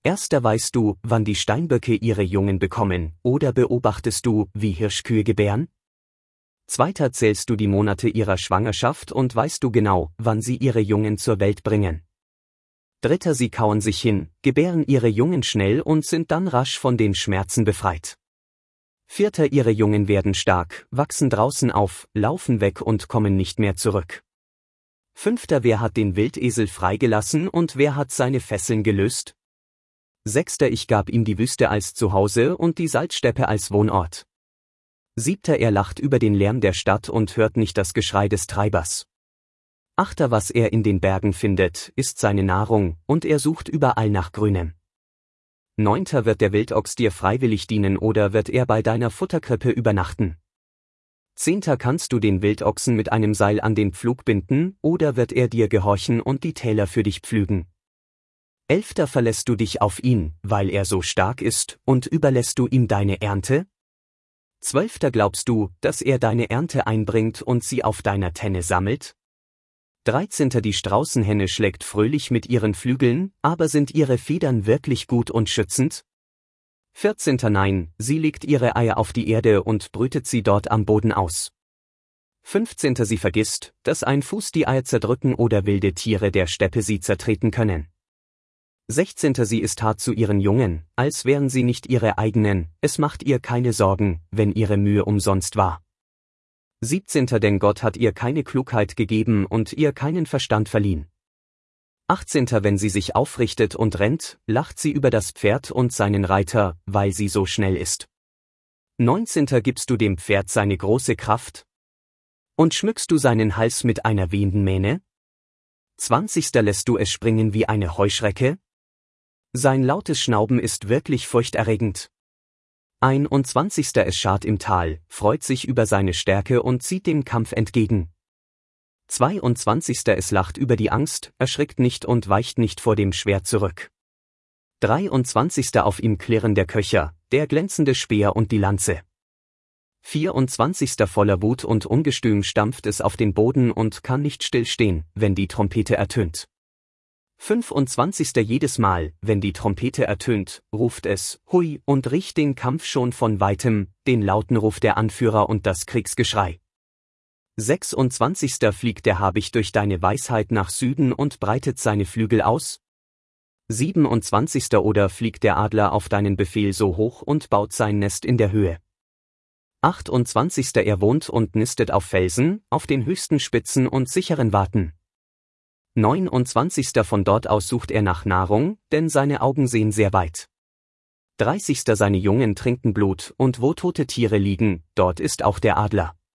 Erster, weißt du, wann die Steinböcke ihre Jungen bekommen, oder beobachtest du, wie Hirschkühe gebären? Zweiter, zählst du die Monate ihrer Schwangerschaft und weißt du genau, wann sie ihre Jungen zur Welt bringen? Dritter, sie kauen sich hin, gebären ihre Jungen schnell und sind dann rasch von den Schmerzen befreit. Vierter, ihre Jungen werden stark, wachsen draußen auf, laufen weg und kommen nicht mehr zurück. Fünfter, wer hat den Wildesel freigelassen und wer hat seine Fesseln gelöst? Sechster, ich gab ihm die Wüste als Zuhause und die Salzsteppe als Wohnort. Siebter, er lacht über den Lärm der Stadt und hört nicht das Geschrei des Treibers. Achter, was er in den Bergen findet, ist seine Nahrung, und er sucht überall nach Grünem. Neunter, wird der Wildochs dir freiwillig dienen oder wird er bei deiner Futterkrippe übernachten? Zehnter, kannst du den Wildochsen mit einem Seil an den Pflug binden, oder wird er dir gehorchen und die Täler für dich pflügen? Elfter, verlässt du dich auf ihn, weil er so stark ist, und überlässt du ihm deine Ernte? Zwölfter, glaubst du, dass er deine Ernte einbringt und sie auf deiner Tenne sammelt? 13. Die Straußenhenne schlägt fröhlich mit ihren Flügeln, aber sind ihre Federn wirklich gut und schützend? 14. Nein, sie legt ihre Eier auf die Erde und brütet sie dort am Boden aus. 15. Sie vergisst, dass ein Fuß die Eier zerdrücken oder wilde Tiere der Steppe sie zertreten können. 16. Sie ist hart zu ihren Jungen, als wären sie nicht ihre eigenen, es macht ihr keine Sorgen, wenn ihre Mühe umsonst war. 17. Denn Gott hat ihr keine Klugheit gegeben und ihr keinen Verstand verliehen. 18. Wenn sie sich aufrichtet und rennt, lacht sie über das Pferd und seinen Reiter, weil sie so schnell ist. 19. Gibst du dem Pferd seine große Kraft? Und schmückst du seinen Hals mit einer wehenden Mähne? 20. Lässt du es springen wie eine Heuschrecke? Sein lautes Schnauben ist wirklich furchterregend. 21. Es scharrt im Tal, freut sich über seine Stärke und zieht dem Kampf entgegen. 22. Es lacht über die Angst, erschrickt nicht und weicht nicht vor dem Schwert zurück. 23. Auf ihm klirren der Köcher, der glänzende Speer und die Lanze. 24. Voller Wut und Ungestüm stampft es auf den Boden und kann nicht stillstehen, wenn die Trompete ertönt. 25. Jedes Mal, wenn die Trompete ertönt, ruft es, hui, und riecht den Kampf schon von weitem, den lauten Ruf der Anführer und das Kriegsgeschrei. 26. Fliegt der Habicht durch deine Weisheit nach Süden und breitet seine Flügel aus? 27. Oder fliegt der Adler auf deinen Befehl so hoch und baut sein Nest in der Höhe? 28. Er wohnt und nistet auf Felsen, auf den höchsten Spitzen und sicheren Warten. 29. Von dort aus sucht er nach Nahrung, denn seine Augen sehen sehr weit. 30. Seine Jungen trinken Blut, und wo tote Tiere liegen, dort ist auch der Adler.